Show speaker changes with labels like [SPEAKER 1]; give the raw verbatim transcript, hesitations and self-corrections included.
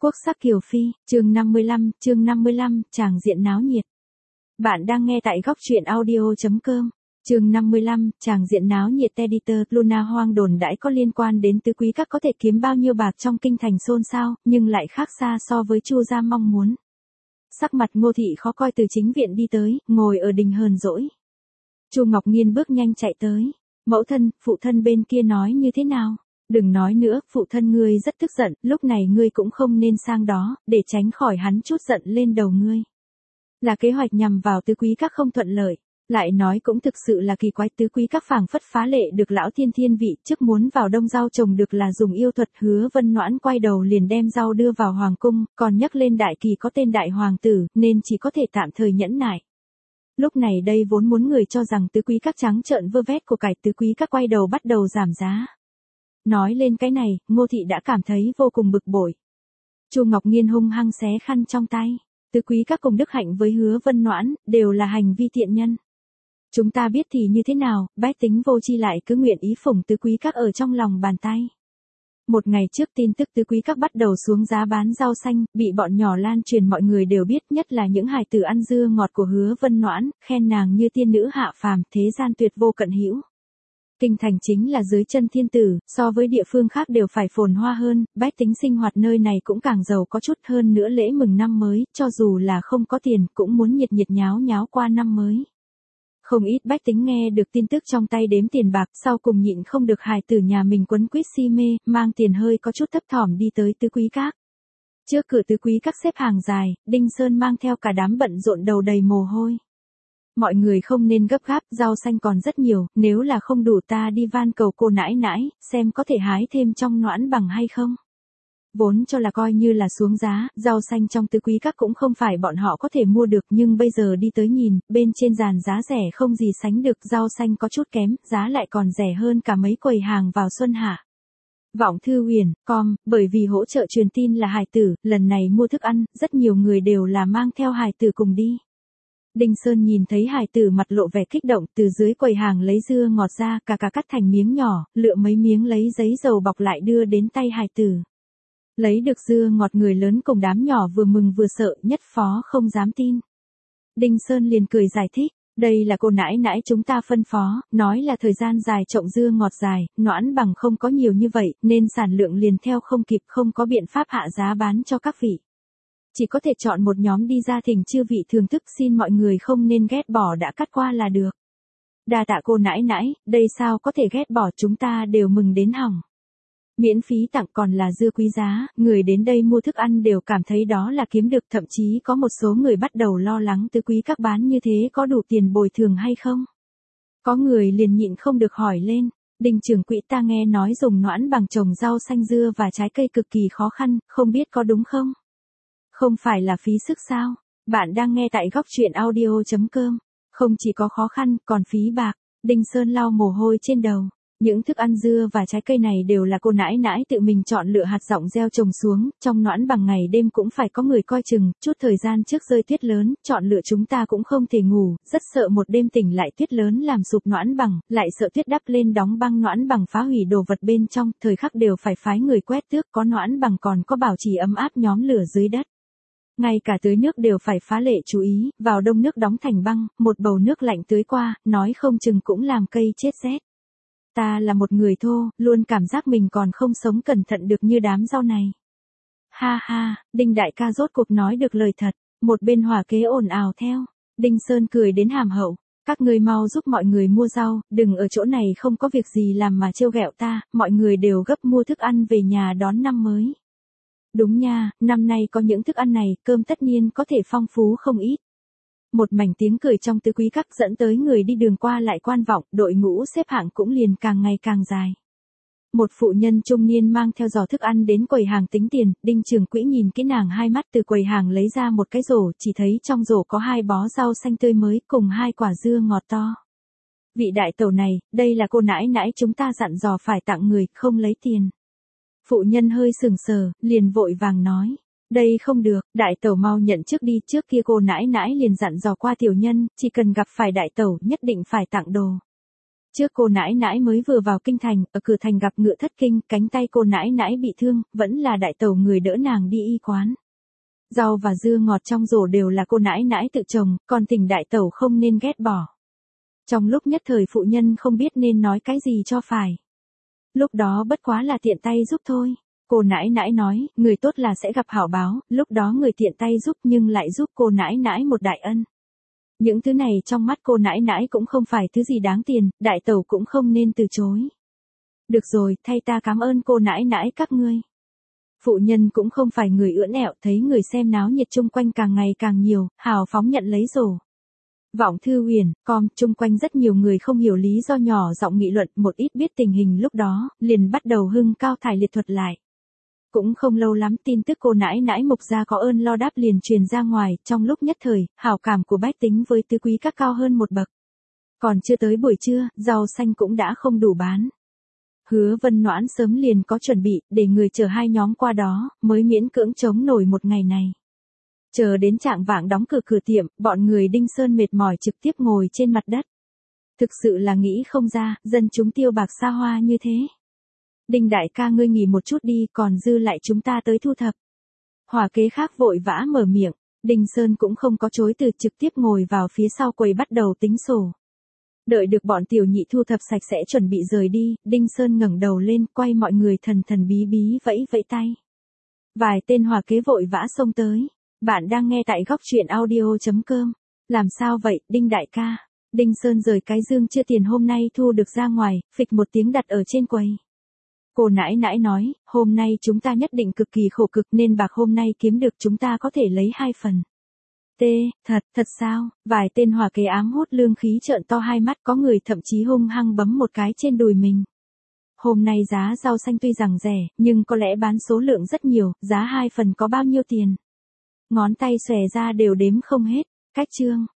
[SPEAKER 1] Quốc sắc Kiều Phi, chương năm mươi lăm, chương năm mươi lăm, tràng diện náo nhiệt. Bạn đang nghe tại góc truyện audio chấm com. Chương năm mươi lăm, tràng diện náo nhiệt. Editor Luna hoang đồn đãi có liên quan đến tứ quý các có thể kiếm bao nhiêu bạc trong kinh thành xôn xao, nhưng lại khác xa so với Chu gia mong muốn. Sắc mặt Ngô thị khó coi từ chính viện đi tới, ngồi ở đình hờn dỗi. Chu Ngọc Nghiên bước nhanh chạy tới. Mẫu thân, phụ thân bên kia nói như thế nào? Đừng nói nữa, phụ thân ngươi rất tức giận, lúc này ngươi cũng không nên sang đó, để tránh khỏi hắn chút giận lên đầu ngươi. Là kế hoạch nhằm vào tứ quý các không thuận lợi. Lại nói cũng thực sự là kỳ quái, tứ quý các phảng phất phá lệ được lão thiên thiên vị, trước muốn vào đông rau trồng được là dùng yêu thuật. Hứa Vân Noãn quay đầu liền đem rau đưa vào hoàng cung, còn nhắc lên đại kỳ có tên đại hoàng tử, nên chỉ có thể tạm thời nhẫn nại. Lúc này đây vốn muốn người cho rằng tứ quý các trắng trợn vơ vét của cải, tứ quý các quay đầu bắt đầu giảm giá. Nói lên cái này, Ngô thị đã cảm thấy vô cùng bực bội. Chu Ngọc Nghiên hung hăng xé khăn trong tay. Tứ quý các cùng đức hạnh với Hứa Vân Noãn, đều là hành vi tiện nhân. Chúng ta biết thì như thế nào, bách tính vô tri lại cứ nguyện ý phủng tứ quý các ở trong lòng bàn tay. Một ngày trước tin tức tứ quý các bắt đầu xuống giá bán rau xanh, bị bọn nhỏ lan truyền, mọi người đều biết, nhất là những hài tử ăn dưa ngọt của Hứa Vân Noãn, khen nàng như tiên nữ hạ phàm, thế gian tuyệt vô cận hữu. Kinh thành chính là dưới chân thiên tử, so với địa phương khác đều phải phồn hoa hơn, bách tính sinh hoạt nơi này cũng càng giàu có chút hơn nữa. Lễ mừng năm mới, cho dù là không có tiền, cũng muốn nhiệt nhiệt nháo nháo qua năm mới. Không ít bách tính nghe được tin tức trong tay đếm tiền bạc, sau cùng nhịn không được hài tử nhà mình quấn quýt si mê, mang tiền hơi có chút thấp thỏm đi tới tứ quý các. Trước cửa tứ quý các xếp hàng dài, Đinh Sơn mang theo cả đám bận rộn đầu đầy mồ hôi. Mọi người không nên gấp gáp, rau xanh còn rất nhiều, nếu là không đủ ta đi van cầu cô nãi nãi, xem có thể hái thêm trong Noãn Bằng hay không. Vốn cho là coi như là xuống giá, rau xanh trong tứ quý các cũng không phải bọn họ có thể mua được, nhưng bây giờ đi tới nhìn, bên trên dàn giá rẻ không gì sánh được, rau xanh có chút kém, giá lại còn rẻ hơn cả mấy quầy hàng vào xuân hạ. Vọng Thư Huyền, com, bởi vì hỗ trợ truyền tin là hài tử, lần này mua thức ăn, rất nhiều người đều là mang theo hài tử cùng đi. Đinh Sơn nhìn thấy hài tử mặt lộ vẻ kích động, từ dưới quầy hàng lấy dưa ngọt ra, cà cà cắt thành miếng nhỏ, lựa mấy miếng lấy giấy dầu bọc lại đưa đến tay hài tử. Lấy được dưa ngọt, người lớn cùng đám nhỏ vừa mừng vừa sợ, nhất phó không dám tin. Đinh Sơn liền cười giải thích, đây là cô nãi nãi chúng ta phân phó, nói là thời gian dài trồng dưa ngọt dài, Noãn Bằng không có nhiều như vậy, nên sản lượng liền theo không kịp, không có biện pháp hạ giá bán cho các vị. Chỉ có thể chọn một nhóm đi ra thỉnh chư vị thưởng thức, xin mọi người không nên ghét bỏ, đã cắt qua là được. Đa tạ cô nãi nãi, đây sao có thể ghét bỏ, chúng ta đều mừng đến hỏng. Miễn phí tặng còn là dưa quý giá, người đến đây mua thức ăn đều cảm thấy đó là kiếm được, thậm chí có một số người bắt đầu lo lắng tứ quý các bán như thế có đủ tiền bồi thường hay không. Có người liền nhịn không được hỏi lên, Đinh trưởng quỹ, ta nghe nói dùng Noãn Bằng trồng rau xanh dưa và trái cây cực kỳ khó khăn, không biết có đúng không? Không phải là phí sức sao? Bạn đang nghe tại góc truyện audio chấm com. Không chỉ có khó khăn, còn phí bạc. Đinh Sơn lau mồ hôi trên đầu. Những thức ăn dưa và trái cây này đều là cô nãi nãi tự mình chọn lựa hạt dọng gieo trồng xuống, trong Noãn Bằng ngày đêm cũng phải có người coi chừng, chút thời gian trước rơi tuyết lớn, chọn lựa chúng ta cũng không thể ngủ, rất sợ một đêm tỉnh lại tuyết lớn làm sụp Noãn Bằng, lại sợ tuyết đắp lên đóng băng Noãn Bằng, phá hủy đồ vật bên trong, thời khắc đều phải phái người quét tước, có Noãn Bằng còn có bảo trì ấm áp nhóm lửa dưới đất. Ngay cả tưới nước đều phải phá lệ chú ý, vào đông nước đóng thành băng, một bầu nước lạnh tưới qua, nói không chừng cũng làm cây chết rét. Ta là một người thô, luôn cảm giác mình còn không sống cẩn thận được như đám rau này. Ha ha, Đinh đại ca rốt cuộc nói được lời thật, một bên hòa kế ồn ào theo. Đinh Sơn cười đến hàm hậu, các ngươi mau giúp mọi người mua rau, đừng ở chỗ này không có việc gì làm mà trêu ghẹo ta, mọi người đều gấp mua thức ăn về nhà đón năm mới. Đúng nha, năm nay có những thức ăn này, cơm tất nhiên có thể phong phú không ít. Một mảnh tiếng cười trong tứ quý các dẫn tới người đi đường qua lại quan vọng, đội ngũ xếp hạng cũng liền càng ngày càng dài. Một phụ nhân trung niên mang theo giỏ thức ăn đến quầy hàng tính tiền, Đinh trưởng quỹ nhìn cái nàng hai mắt, từ quầy hàng lấy ra một cái rổ, chỉ thấy trong rổ có hai bó rau xanh tươi mới cùng hai quả dưa ngọt to. Vị đại tẩu này, đây là cô nãi nãi chúng ta dặn dò phải tặng người, không lấy tiền. Phụ nhân hơi sừng sờ, liền vội vàng nói. Đây không được, đại tẩu mau nhận trước đi, trước kia cô nãi nãi liền dặn dò qua tiểu nhân, chỉ cần gặp phải đại tẩu nhất định phải tặng đồ. Trước cô nãi nãi mới vừa vào kinh thành, ở cửa thành gặp ngựa thất kinh, cánh tay cô nãi nãi bị thương, vẫn là đại tẩu người đỡ nàng đi y quán. Rau và dưa ngọt trong rổ đều là cô nãi nãi tự trồng, còn Tình đại tẩu không nên ghét bỏ. Trong lúc nhất thời phụ nhân không biết nên nói cái gì cho phải. Lúc đó bất quá là tiện tay giúp thôi. Cô nãi nãi nói, người tốt là sẽ gặp hảo báo, lúc đó người tiện tay giúp nhưng lại giúp cô nãi nãi một đại ân. Những thứ này trong mắt cô nãi nãi cũng không phải thứ gì đáng tiền, đại tẩu cũng không nên từ chối. Được rồi, thay ta cảm ơn cô nãi nãi các ngươi. Phụ nhân cũng không phải người ưỡn ẹo, thấy người xem náo nhiệt chung quanh càng ngày càng nhiều, hào phóng nhận lấy rổ. Vọng Thư Huyền, com, chung quanh rất nhiều người không hiểu lý do nhỏ giọng nghị luận, một ít biết tình hình lúc đó, liền bắt đầu hưng cao thải liệt thuật lại. Cũng không lâu lắm tin tức cô nãi nãi Mục gia có ơn lo đáp liền truyền ra ngoài, trong lúc nhất thời, hảo cảm của bách tính với tứ quý các cao hơn một bậc. Còn chưa tới buổi trưa, rau xanh cũng đã không đủ bán. Hứa Vân Noãn sớm liền có chuẩn bị, để người chở hai nhóm qua đó, mới miễn cưỡng chống nổi một ngày này. Chờ đến trạng vạng đóng cửa cửa tiệm, bọn người Đinh Sơn mệt mỏi trực tiếp ngồi trên mặt đất. Thực sự là nghĩ không ra, dân chúng tiêu bạc xa hoa như thế. Đinh đại ca ngươi nghỉ một chút đi, còn dư lại chúng ta tới thu thập. Hỏa kế khác vội vã mở miệng, Đinh Sơn cũng không có chối từ, trực tiếp ngồi vào phía sau quầy bắt đầu tính sổ. Đợi được bọn tiểu nhị thu thập sạch sẽ chuẩn bị rời đi, Đinh Sơn ngẩng đầu lên, quay mọi người thần thần bí bí vẫy vẫy tay. Vài tên hỏa kế vội vã xông tới. Bạn đang nghe tại góc truyện audio chấm com. Làm sao vậy, Đinh đại ca? Đinh Sơn rời cái dương chưa tiền hôm nay thu được ra ngoài, phịch một tiếng đặt ở trên quầy. Cô nãi nãi nói, hôm nay chúng ta nhất định cực kỳ khổ cực nên bạc hôm nay kiếm được chúng ta có thể lấy hai phần. T, thật, thật sao? Vài tên hỏa kế ám hốt lương khí trợn to hai mắt, có người thậm chí hung hăng bấm một cái trên đùi mình. Hôm nay giá rau xanh tuy rằng rẻ, nhưng có lẽ bán số lượng rất nhiều, giá hai phần có bao nhiêu tiền? Ngón tay xòe ra đều đếm không hết. Cách chương